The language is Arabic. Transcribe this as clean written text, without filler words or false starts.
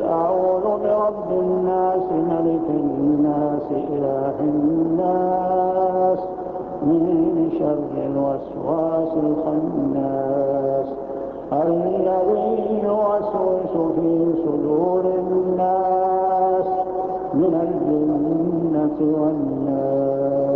أعوذ برب الناس ملك الناس إله الناس من شر الوسواس الخناس الذي يوسوس في صدور الناس من الجنة والناس.